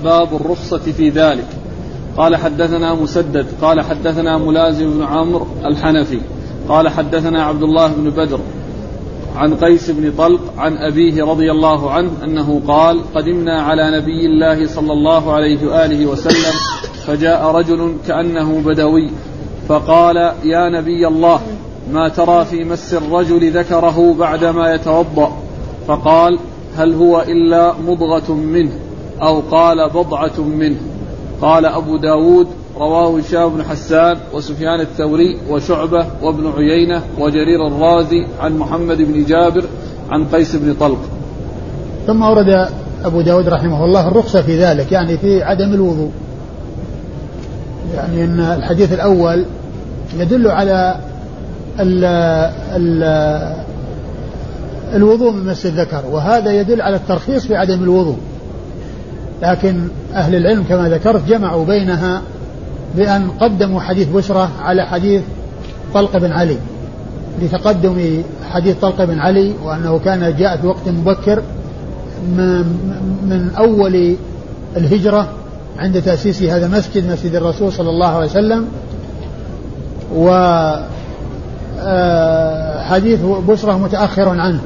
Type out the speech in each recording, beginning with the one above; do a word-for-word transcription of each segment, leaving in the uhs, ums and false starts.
باب الرخصة في ذلك. قال حدثنا مسدد قال حدثنا ملازم بن عمرو الحنفي قال حدثنا عبد الله بن بدر عن قيس بن طلق عن أبيه رضي الله عنه أنه قال قدمنا على نبي الله صلى الله عليه وآله وسلم فجاء رجل كأنه بدوي فقال يا نبي الله ما ترى في مس الرجل ذكره بعدما يتوضأ؟ فقال هل هو إلا مضغة منه أو قال بضعة منه. قال أبو داود رواه هشام بن حسان وسفيان الثوري وشعبة وابن عيينة وجرير الرازي عن محمد بن جابر عن قيس بن طلق. ثم ورد أبو داود رحمه الله الرخصة في ذلك، يعني في عدم الوضوء، يعني أن الحديث الأول يدل على ال ال الوضوء من مس الذكر، وهذا يدل على الترخيص في عدم الوضوء. لكن أهل العلم كما ذكرت جمعوا بينها بأن قدموا حديث بشرة على حديث طلق بن علي، لتقدم حديث طلق بن علي وأنه كان جاء في وقت مبكر من أول الهجرة عند تأسيس هذا المسجد، مسجد الرسول صلى الله عليه وسلم، وحديث بشرة متأخر عنه،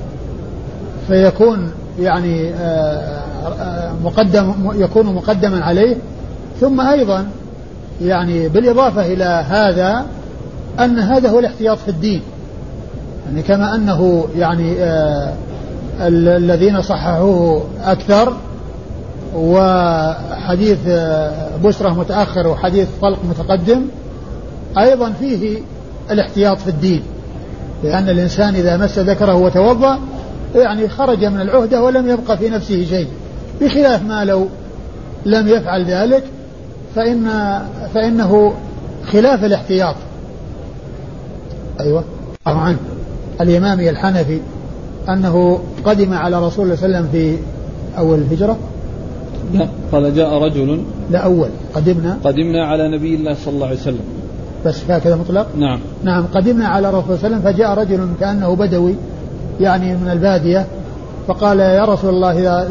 فيكون يعني مقدم يكون مقدما عليه. ثم أيضا يعني بالإضافة إلى هذا أن هذا هو الاحتياط في الدين، يعني كما أنه يعني آه الذين صححوه أكثر، وحديث آه بشرة متأخر وحديث طلق متقدم، أيضا فيه الاحتياط في الدين، لأن الإنسان إذا مس ذكره وتوضأ يعني خرج من العهدة ولم يبقى في نفسه شيء، بخلاف ما لو لم يفعل ذلك فإن فإنه خلاف الاحتياط. أيوة عن الإمامي الحنفي أنه قدم على رسول الله صلى الله عليه وسلم في أول الهجرة. لا، قال جاء رجل. لا، أول قدمنا قدمنا على نبي الله صلى الله عليه وسلم، بس هكذا مطلق. نعم نعم قدمنا على رسول الله صلى الله عليه وسلم فجاء رجل كأنه بدوي يعني من البادية، فقال يا رسول الله إذا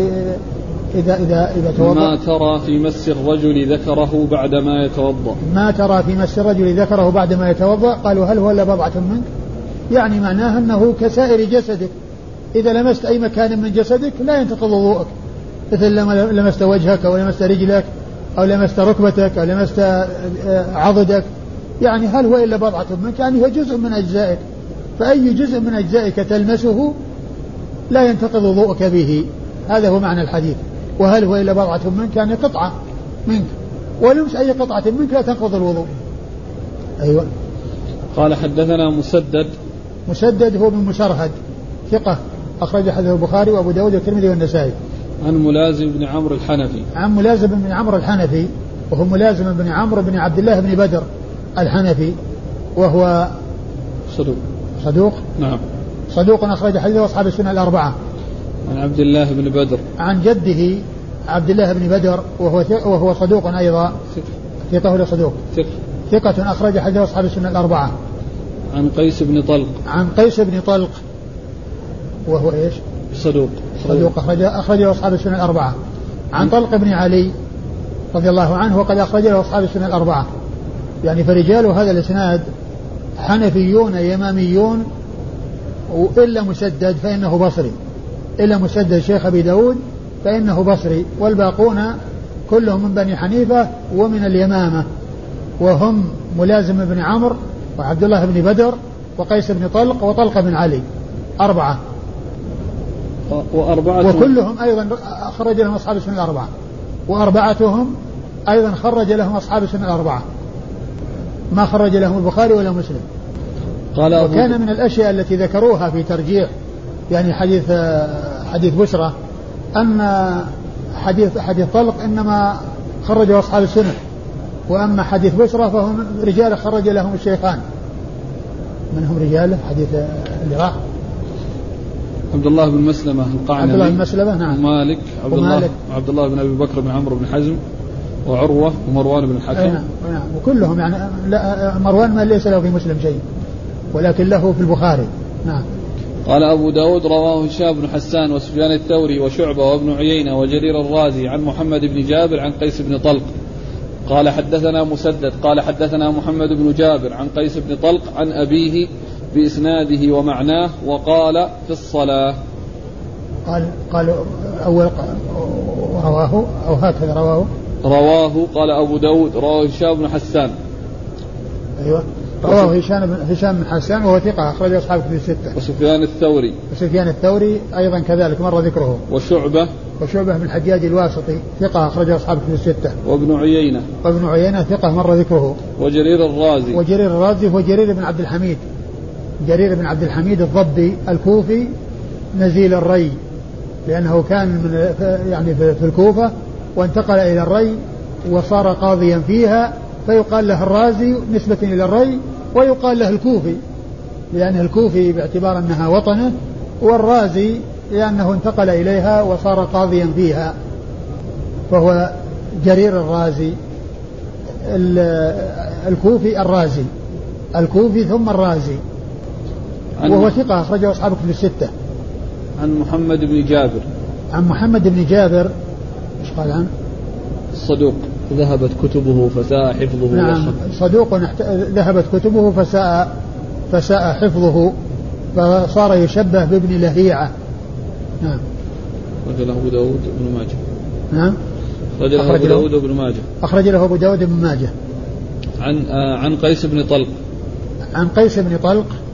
إذا إذا إذا توضأ ما ترى في مس الرجل ذكره بعدما يتوضأ؟ ما ترى في مس الرجل ذكره بعدما يتوضأ؟ قالوا هل هو إلا بضعة منك؟ يعني معناه أنه كسائر جسدك، إذا لمست أي مكان من جسدك لا ينتقض وضوءك، مثل لما لمست وجهك أو لمست رجلك أو لمست ركبتك أو لمست عضدك، يعني هل هو إلا بضعة منك؟ يعني هو جزء من أجزائك، فأي جزء من أجزائك تلمسه لا ينتقض وضوءك به. هذا هو معنى الحديث. وهل هو إلا بضعة منك؟ يعني قطعة منك، ولمس أي قطعة منك لا تنقض الوضوء. أيوة. قال حدثنا مسدد. مسدد هو من مشرهد، ثقة، أخرج حديث البخاري وأبو داود والترمذي والنسائي. عن ملازم بن عمرو الحنفي. عن ملازم بن عمرو الحنفي، وهو ملازم بن عمرو بن عبد الله بن بدر الحنفي، وهو صدوق. صدوق. نعم. صدوق أخرج حديث أصحاب السنة الأربعة. عن عبد الله بن بدر. عن جده عبد الله بن بدر وهو وهو صدوق أيضا. ثقة ولا صدوق؟ ثقة. ثقة أخرج حديث أصحاب السنة الأربعة. عن قيس بن طلق. عن قيس بن طلق وهو إيش؟ صدوق. صدوق أخرج أخرجه أصحاب السنة الأربعة. عن طلق بن علي رضي الله عنه وقد أخرجه أصحاب السنة الأربعة. يعني فرجال هذا الإسناد حنفيون يماميون، وإلا مسدد فإنه بصري، إلا مسدد شيخ أبي داود فإنه بصري، والباقون كلهم من بني حنيفة ومن اليمامة، وهم ملازم بن عمرو وعبد الله بن بدر وقيس بن طلق وطلق بن علي، أربعة. وأربعة وكلهم أيضا خرج لهم أصحاب السنة الأربعة، وأربعتهم أيضا خرج لهم أصحاب السنة الأربعة، ما خرج لهم البخاري ولا مسلم. قال وكان من الأشياء التي ذكروها في ترجيح يعني حديث حديث بشرة أن حديث حديث طلق إنما خرجه أصحاب السنة، وأما حديث بشرة فهم رجال خرج لهم الشيخان. منهم رجال حديث اللي راح عبد الله بن مسلمة القعنبي. عبد الله بن مسلمة نعم. ومالك عبد الله عبد الله بن أبي بكر بن عمرو بن حزم وعروة ومروان بن الحكم. نعم نعم. وكلهم يعني لا مروان ما ليس له في مسلم شيء ولكن له في البخاري. نعم. قال أبو داود رواه هشام بن حسان وسفيان الثوري وشعبة وابن عيينة وجرير الرازي عن محمد بن جابر عن قيس بن طلق قال حدثنا مسدد قال حدثنا محمد بن جابر عن قيس بن طلق عن أبيه بإسناده ومعناه وقال في الصلاة. قال قال أول رواه أو هكذا رواه رواه قال أبو داود رواه هشام بن حسان. أيوة رواه هشام بن هشام بن حسان وهو ثقة أخرج أصحاب في الستة. وسفيان الثوري وسفيان الثوري أيضا كذلك مر ذكره. وشعبة وشعبة بن الحجاج الواسطي ثقة أخرج أصحاب في الستة. وابن عيينة وابن عيينة ثقة مر ذكره. وجرير الرازي وجرير الرازي هو جرير بن عبد الحميد جرير بن عبد الحميد الضبي الكوفي نزيل الري لأنه كان من يعني في الكوفة وانتقل إلى الري وصار قاضيا فيها فيقال له الرازي نسبة إلى الري ويقال له الكوفي لأنه الكوفي باعتبار أنها وطنه والرازي لأنه انتقل إليها وصار قاضيا فيها فهو جرير الرازي الكوفي الرازي الكوفي ثم الرازي وهو ثقة أخرجه أصحابه في الستة. عن محمد بن جابر عن محمد بن جابر ايش قال عنه؟ صدوق ذهبت كتبه فساء حفظه. نعم صدوق ذهبت كتبه فساء فساء حفظه فصار يشبه بابن لهيعة. نعم. أخرج له أبو داود بن ماجه. نعم. أخرج له أبو داود بن ماجه. أخرج له أبو داود بن ماجه. عن آه عن قيس بن طلق. عن قيس بن طلق